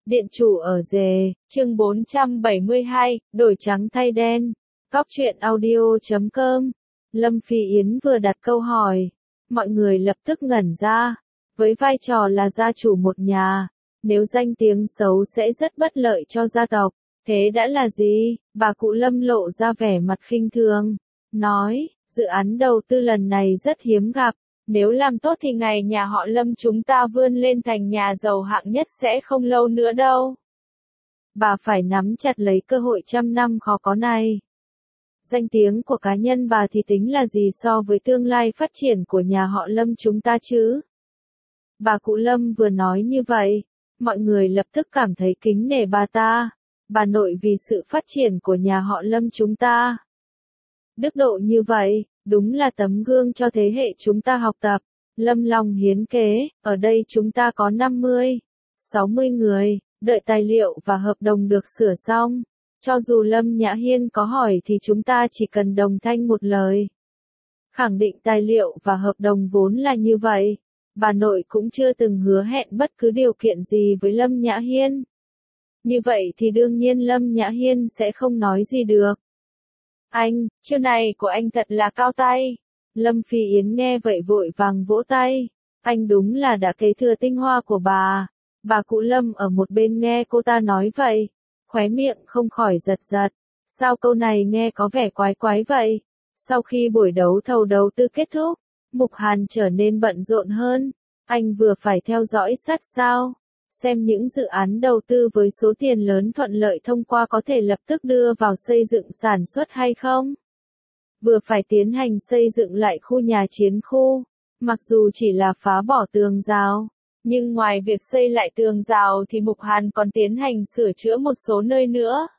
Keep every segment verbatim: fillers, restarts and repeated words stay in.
Điện chủ ở rề, chương bốn trăm bảy mươi hai, đổi trắng thay đen. Cóc truyện audio chấm com. Lâm Phi Yến vừa đặt câu hỏi. Mọi người lập tức ngẩn ra. Với vai trò là gia chủ một nhà, nếu danh tiếng xấu sẽ rất bất lợi cho gia tộc. Thế đã là gì? Bà cụ Lâm lộ ra vẻ mặt khinh thường. Nói, dự án đầu tư lần này rất hiếm gặp. Nếu làm tốt thì ngày nhà họ Lâm chúng ta vươn lên thành nhà giàu hạng nhất sẽ không lâu nữa đâu. Bà phải nắm chặt lấy cơ hội trăm năm khó có này. Danh tiếng của cá nhân bà thì tính là gì so với tương lai phát triển của nhà họ Lâm chúng ta chứ? Bà cụ Lâm vừa nói như vậy, mọi người lập tức cảm thấy kính nể bà ta, bà nội vì sự phát triển của nhà họ Lâm chúng ta. Đức độ như vậy, đúng là tấm gương cho thế hệ chúng ta học tập. Lâm Long hiến kế, ở đây chúng ta có năm mươi, sáu mươi người, đợi tài liệu và hợp đồng được sửa xong. Cho dù Lâm Nhã Hiên có hỏi thì chúng ta chỉ cần đồng thanh một lời. Khẳng định tài liệu và hợp đồng vốn là như vậy. Bà nội cũng chưa từng hứa hẹn bất cứ điều kiện gì với Lâm Nhã Hiên. Như vậy thì đương nhiên Lâm Nhã Hiên sẽ không nói gì được. Anh, chiêu này của anh thật là cao tay. Lâm Phi Yến nghe vậy vội vàng vỗ tay. Anh đúng là đã kế thừa tinh hoa của bà. Bà cụ Lâm ở một bên nghe cô ta nói vậy, khóe miệng không khỏi giật giật. Sao câu này nghe có vẻ quái quái vậy? Sau khi buổi đấu thầu đầu tư kết thúc, Mục Hàn trở nên bận rộn hơn. Anh vừa phải theo dõi sát sao, xem những dự án đầu tư với số tiền lớn thuận lợi thông qua có thể lập tức đưa vào xây dựng sản xuất hay không. Vừa phải tiến hành xây dựng lại khu nhà chiến khu, mặc dù chỉ là phá bỏ tường rào, nhưng ngoài việc xây lại tường rào thì Mục Hàn còn tiến hành sửa chữa một số nơi nữa.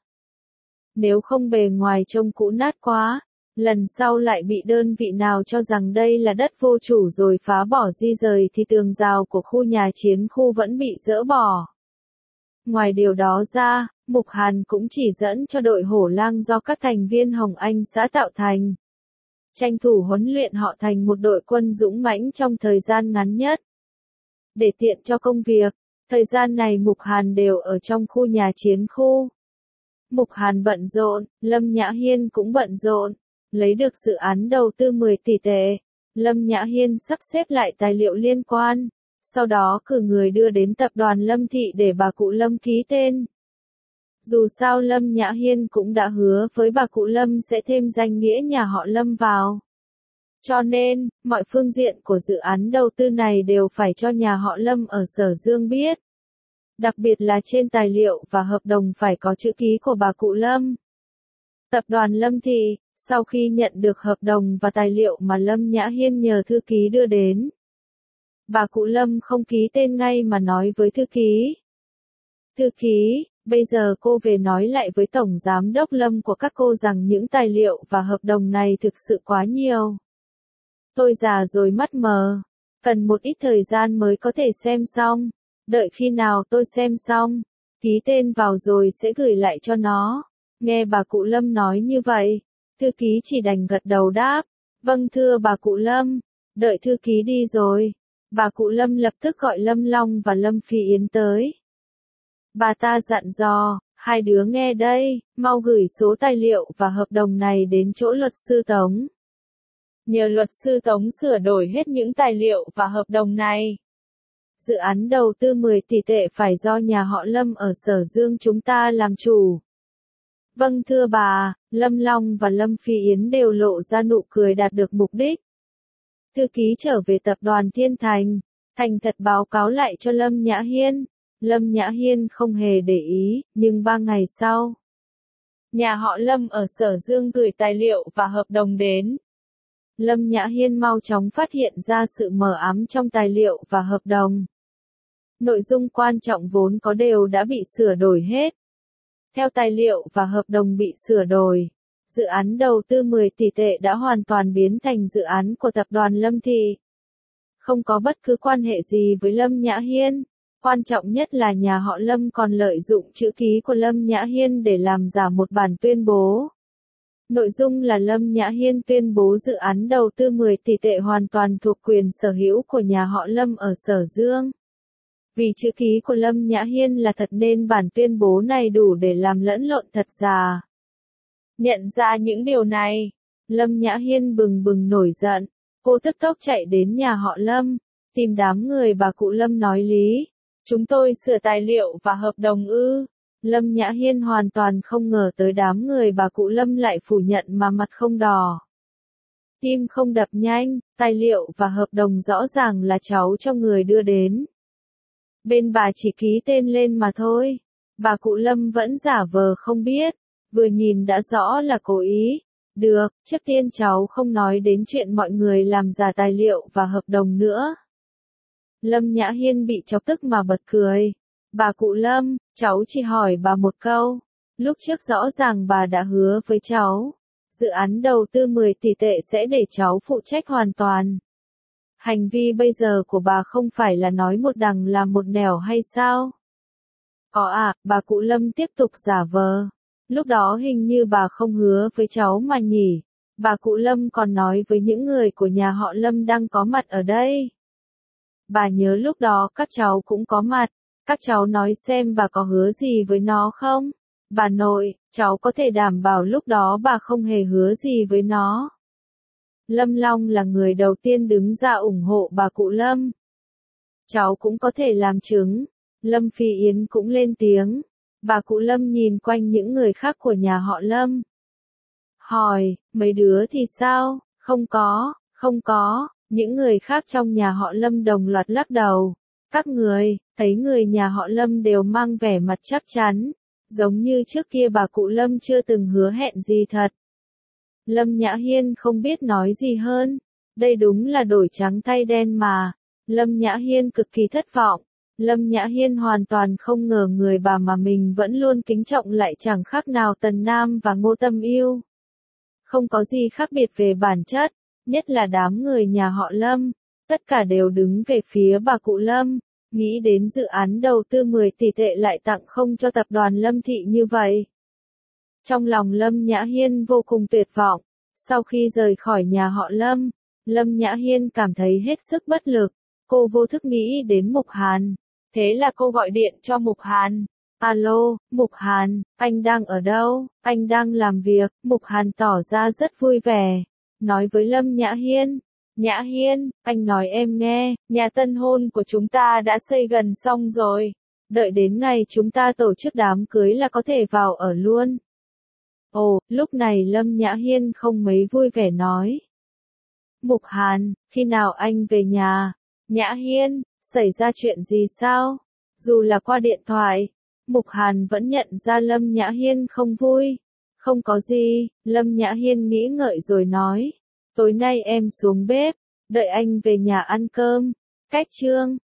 Nếu không bề ngoài trông cũ nát quá, lần sau lại bị đơn vị nào cho rằng đây là đất vô chủ rồi phá bỏ di rời thì tường rào của khu nhà chiến khu vẫn bị dỡ bỏ. Ngoài điều đó ra, Mục Hàn cũng chỉ dẫn cho đội hổ lang do các thành viên Hồng Anh xã tạo thành. Tranh thủ huấn luyện họ thành một đội quân dũng mãnh trong thời gian ngắn nhất. Để tiện cho công việc, thời gian này Mục Hàn đều ở trong khu nhà chiến khu. Mục Hàn bận rộn, Lâm Nhã Hiên cũng bận rộn. Lấy được dự án đầu tư mười tỷ tệ, Lâm Nhã Hiên sắp xếp lại tài liệu liên quan, sau đó cử người đưa đến tập đoàn Lâm Thị để bà cụ Lâm ký tên. Dù sao Lâm Nhã Hiên cũng đã hứa với bà cụ Lâm sẽ thêm danh nghĩa nhà họ Lâm vào. Cho nên, mọi phương diện của dự án đầu tư này đều phải cho nhà họ Lâm ở Sở Dương biết. Đặc biệt là trên tài liệu và hợp đồng phải có chữ ký của bà cụ Lâm. Tập đoàn Lâm Thị, sau khi nhận được hợp đồng và tài liệu mà Lâm Nhã Hiên nhờ thư ký đưa đến, bà cụ Lâm không ký tên ngay mà nói với thư ký. Thư ký, bây giờ cô về nói lại với Tổng Giám đốc Lâm của các cô rằng những tài liệu và hợp đồng này thực sự quá nhiều. Tôi già rồi mắt mờ, cần một ít thời gian mới có thể xem xong, đợi khi nào tôi xem xong, ký tên vào rồi sẽ gửi lại cho nó. Nghe bà cụ Lâm nói như vậy, thư ký chỉ đành gật đầu đáp, vâng thưa bà cụ Lâm. Đợi thư ký đi rồi, bà cụ Lâm lập tức gọi Lâm Long và Lâm Phi Yến tới. Bà ta dặn dò, hai đứa nghe đây, mau gửi số tài liệu và hợp đồng này đến chỗ luật sư Tống. Nhờ luật sư Tống sửa đổi hết những tài liệu và hợp đồng này. Dự án đầu tư mười tỷ tệ phải do nhà họ Lâm ở Sở Dương chúng ta làm chủ. Vâng thưa bà, Lâm Long và Lâm Phi Yến đều lộ ra nụ cười đạt được mục đích. Thư ký trở về tập đoàn Thiên Thành, thành thật báo cáo lại cho Lâm Nhã Hiên. Lâm Nhã Hiên không hề để ý, nhưng ba ngày sau, nhà họ Lâm ở Sở Dương gửi tài liệu và hợp đồng đến. Lâm Nhã Hiên mau chóng phát hiện ra sự mờ ám trong tài liệu và hợp đồng. Nội dung quan trọng vốn có đều đã bị sửa đổi hết. Theo tài liệu và hợp đồng bị sửa đổi, dự án đầu tư mười tỷ tệ đã hoàn toàn biến thành dự án của tập đoàn Lâm Thị. Không có bất cứ quan hệ gì với Lâm Nhã Hiên. Quan trọng nhất là nhà họ Lâm còn lợi dụng chữ ký của Lâm Nhã Hiên để làm giả một bản tuyên bố. Nội dung là Lâm Nhã Hiên tuyên bố dự án đầu tư mười tỷ tệ hoàn toàn thuộc quyền sở hữu của nhà họ Lâm ở Sở Dương. Vì chữ ký của Lâm Nhã Hiên là thật nên bản tuyên bố này đủ để làm lẫn lộn thật giả. Nhận ra những điều này, Lâm Nhã Hiên bừng bừng nổi giận. Cô tức tốc chạy đến nhà họ Lâm, tìm đám người bà cụ Lâm nói lý. Chúng tôi sửa tài liệu và hợp đồng ư. Lâm Nhã Hiên hoàn toàn không ngờ tới đám người bà cụ Lâm lại phủ nhận mà mặt không đỏ. Tim không đập nhanh, tài liệu và hợp đồng rõ ràng là cháu cho người đưa đến. Bên bà chỉ ký tên lên mà thôi. Bà cụ Lâm vẫn giả vờ không biết, vừa nhìn đã rõ là cố ý. Được, trước tiên cháu không nói đến chuyện mọi người làm giả tài liệu và hợp đồng nữa. Lâm Nhã Hiên bị chọc tức mà bật cười. Bà cụ Lâm, cháu chỉ hỏi bà một câu. Lúc trước rõ ràng bà đã hứa với cháu. Dự án đầu tư mười tỷ tệ sẽ để cháu phụ trách hoàn toàn. Hành vi bây giờ của bà không phải là nói một đằng làm một nẻo hay sao? Có à, bà cụ Lâm tiếp tục giả vờ. Lúc đó hình như bà không hứa với cháu mà nhỉ. Bà cụ Lâm còn nói với những người của nhà họ Lâm đang có mặt ở đây. Bà nhớ lúc đó các cháu cũng có mặt. Các cháu nói xem bà có hứa gì với nó không? Bà nội, cháu có thể đảm bảo lúc đó bà không hề hứa gì với nó. Lâm Long là người đầu tiên đứng ra ủng hộ bà cụ Lâm. Cháu cũng có thể làm chứng. Lâm Phi Yến cũng lên tiếng. Bà cụ Lâm nhìn quanh những người khác của nhà họ Lâm. Hỏi, mấy đứa thì sao? Không có, không có. Những người khác trong nhà họ Lâm đồng loạt lắc đầu. Các người, thấy người nhà họ Lâm đều mang vẻ mặt chắc chắn. Giống như trước kia bà cụ Lâm chưa từng hứa hẹn gì thật. Lâm Nhã Hiên không biết nói gì hơn. Đây đúng là đổi trắng thay đen mà. Lâm Nhã Hiên cực kỳ thất vọng. Lâm Nhã Hiên hoàn toàn không ngờ người bà mà mình vẫn luôn kính trọng lại chẳng khác nào Tần Nam và Ngô Tâm Yêu. Không có gì khác biệt về bản chất, nhất là đám người nhà họ Lâm. Tất cả đều đứng về phía bà cụ Lâm. Nghĩ đến dự án đầu tư mười tỷ tệ lại tặng không cho tập đoàn Lâm Thị như vậy. Trong lòng Lâm Nhã Hiên vô cùng tuyệt vọng. Sau khi rời khỏi nhà họ Lâm, Lâm Nhã Hiên cảm thấy hết sức bất lực. Cô vô thức nghĩ đến Mục Hàn. Thế là cô gọi điện cho Mục Hàn. Alo, Mục Hàn, anh đang ở đâu? Anh đang làm việc. Mục Hàn tỏ ra rất vui vẻ. Nói với Lâm Nhã Hiên. Nhã Hiên, anh nói em nghe, nhà tân hôn của chúng ta đã xây gần xong rồi. Đợi đến ngày chúng ta tổ chức đám cưới là có thể vào ở luôn. Ồ, lúc này Lâm Nhã Hiên không mấy vui vẻ nói. Mục Hàn, khi nào anh về nhà? Nhã Hiên, xảy ra chuyện gì sao? Dù là qua điện thoại, Mục Hàn vẫn nhận ra Lâm Nhã Hiên không vui. Không có gì, Lâm Nhã Hiên nghĩ ngợi rồi nói. Tối nay em xuống bếp, đợi anh về nhà ăn cơm. Cách chương